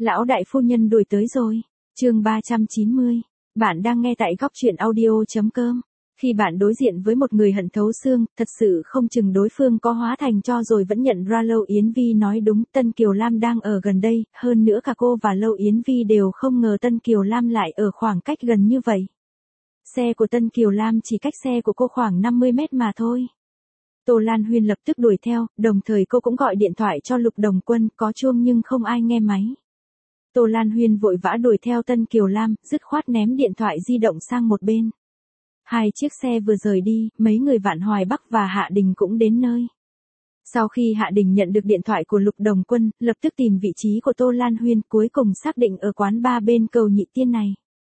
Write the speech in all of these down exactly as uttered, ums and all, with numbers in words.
Lão đại phu nhân đuổi tới rồi. Chương ba trăm chín mươi. Bạn đang nghe tại góc truyện audio chấm com. Khi bạn đối diện với một người hận thấu xương, thật sự không chừng đối phương có hóa thành tro rồi vẫn nhận ra. Lâu Yến Vi nói đúng, Tân Kiều Lam đang ở gần đây, hơn nữa cả cô và Lâu Yến Vi đều không ngờ Tân Kiều Lam lại ở khoảng cách gần như vậy. Xe của Tân Kiều Lam chỉ cách xe của cô khoảng năm mươi mét mà thôi. Tô Lan Huyên lập tức đuổi theo, đồng thời cô cũng gọi điện thoại cho Lục Đồng Quân, có chuông nhưng không ai nghe máy. Tô Lan Huyên vội vã đuổi theo Tân Kiều Lam, dứt khoát ném điện thoại di động sang một bên. Hai chiếc xe vừa rời đi, mấy người Vạn Hoài Bắc và Hạ Đình cũng đến nơi. Sau khi Hạ Đình nhận được điện thoại của Lục Đồng Quân, lập tức tìm vị trí của Tô Lan Huyên, cuối cùng xác định ở quán bar bên cầu Nhị Tiên này.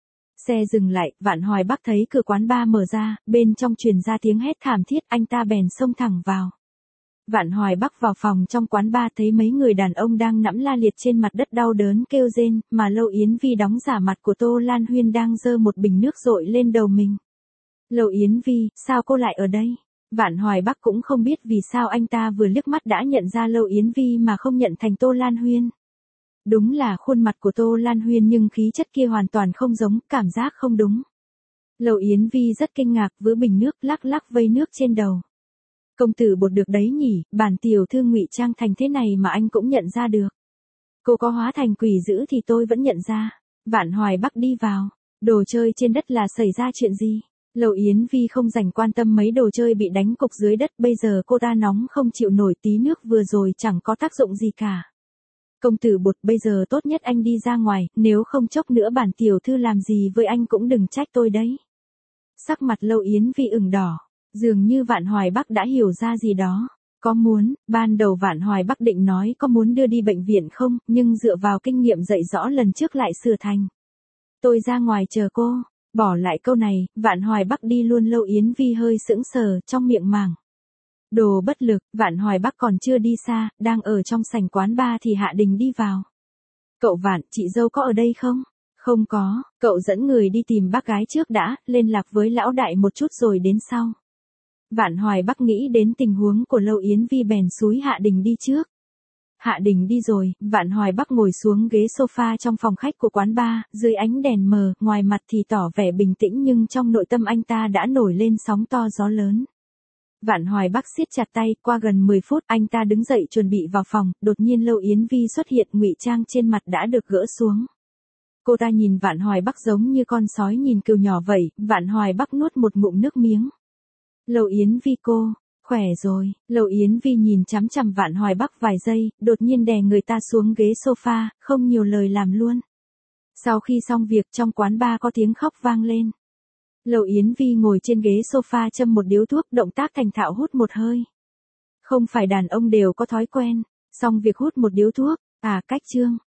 Xe dừng lại, Vạn Hoài Bắc thấy cửa quán bar mở ra, bên trong truyền ra tiếng hét thảm thiết, anh ta bèn xông thẳng vào. Vạn Hoài Bắc vào phòng trong quán bar thấy mấy người đàn ông đang nằm la liệt trên mặt đất đau đớn kêu rên, mà Lâu Yến Vi đóng giả mặt của Tô Lan Huyên đang giơ một bình nước dội lên đầu mình. Lâu Yến Vi, sao cô lại ở đây? Vạn Hoài Bắc cũng không biết vì sao anh ta vừa liếc mắt đã nhận ra Lâu Yến Vi mà không nhận thành Tô Lan Huyên. Đúng là khuôn mặt của Tô Lan Huyên nhưng khí chất kia hoàn toàn không giống, cảm giác không đúng. Lâu Yến Vi rất kinh ngạc với bình nước, lắc lắc vây nước trên đầu. Công tử Bột được đấy nhỉ, bản tiểu thư ngụy trang thành thế này mà anh cũng nhận ra được. Cô có hóa thành quỷ dữ thì tôi vẫn nhận ra. Vạn Hoài Bắc đi vào. Đồ chơi trên đất là xảy ra chuyện gì? Lâu Yến Vi không dành quan tâm mấy đồ chơi bị đánh cục dưới đất, bây giờ cô ta nóng không chịu nổi, tí nước vừa rồi chẳng có tác dụng gì cả. Công tử Bột, bây giờ tốt nhất anh đi ra ngoài, nếu không chốc nữa bản tiểu thư làm gì với anh cũng đừng trách tôi đấy. Sắc mặt Lâu Yến Vi ửng đỏ, dường như Vạn Hoài Bắc đã hiểu ra gì đó. Có muốn, ban đầu Vạn Hoài Bắc định nói có muốn đưa đi bệnh viện không, nhưng dựa vào kinh nghiệm dạy rõ lần trước lại sửa thành. Tôi ra ngoài chờ cô. Bỏ lại câu này, Vạn Hoài Bắc đi luôn. Lâu Yến Vi hơi sững sờ, trong miệng màng. Đồ bất lực, Vạn Hoài Bắc còn chưa đi xa, đang ở trong sảnh quán bar thì Hạ Đình đi vào. Cậu Vạn, chị dâu có ở đây không? Không có, cậu dẫn người đi tìm bác gái trước đã, liên lạc với lão đại một chút rồi đến sau. Vạn Hoài Bắc nghĩ đến tình huống của Lâu Yến Vi bèn xúi Hạ Đình đi trước. Hạ Đình đi rồi, Vạn Hoài Bắc ngồi xuống ghế sofa trong phòng khách của quán bar, dưới ánh đèn mờ, ngoài mặt thì tỏ vẻ bình tĩnh nhưng trong nội tâm anh ta đã nổi lên sóng to gió lớn. Vạn Hoài Bắc siết chặt tay, qua gần mười phút anh ta đứng dậy chuẩn bị vào phòng, đột nhiên Lâu Yến Vi xuất hiện, ngụy trang trên mặt đã được gỡ xuống. Cô ta nhìn Vạn Hoài Bắc giống như con sói nhìn cừu nhỏ vậy, Vạn Hoài Bắc nuốt một ngụm nước miếng. Lâu Yến Vi cô, khỏe rồi. Lâu Yến Vi nhìn chằm chằm Vạn Hoài Bắc vài giây, đột nhiên đè người ta xuống ghế sofa, không nhiều lời làm luôn. Sau khi xong việc trong quán bar có tiếng khóc vang lên. Lâu Yến Vi ngồi trên ghế sofa châm một điếu thuốc, động tác thành thạo hút một hơi. Không phải đàn ông đều có thói quen, xong việc hút một điếu thuốc, à cách chương,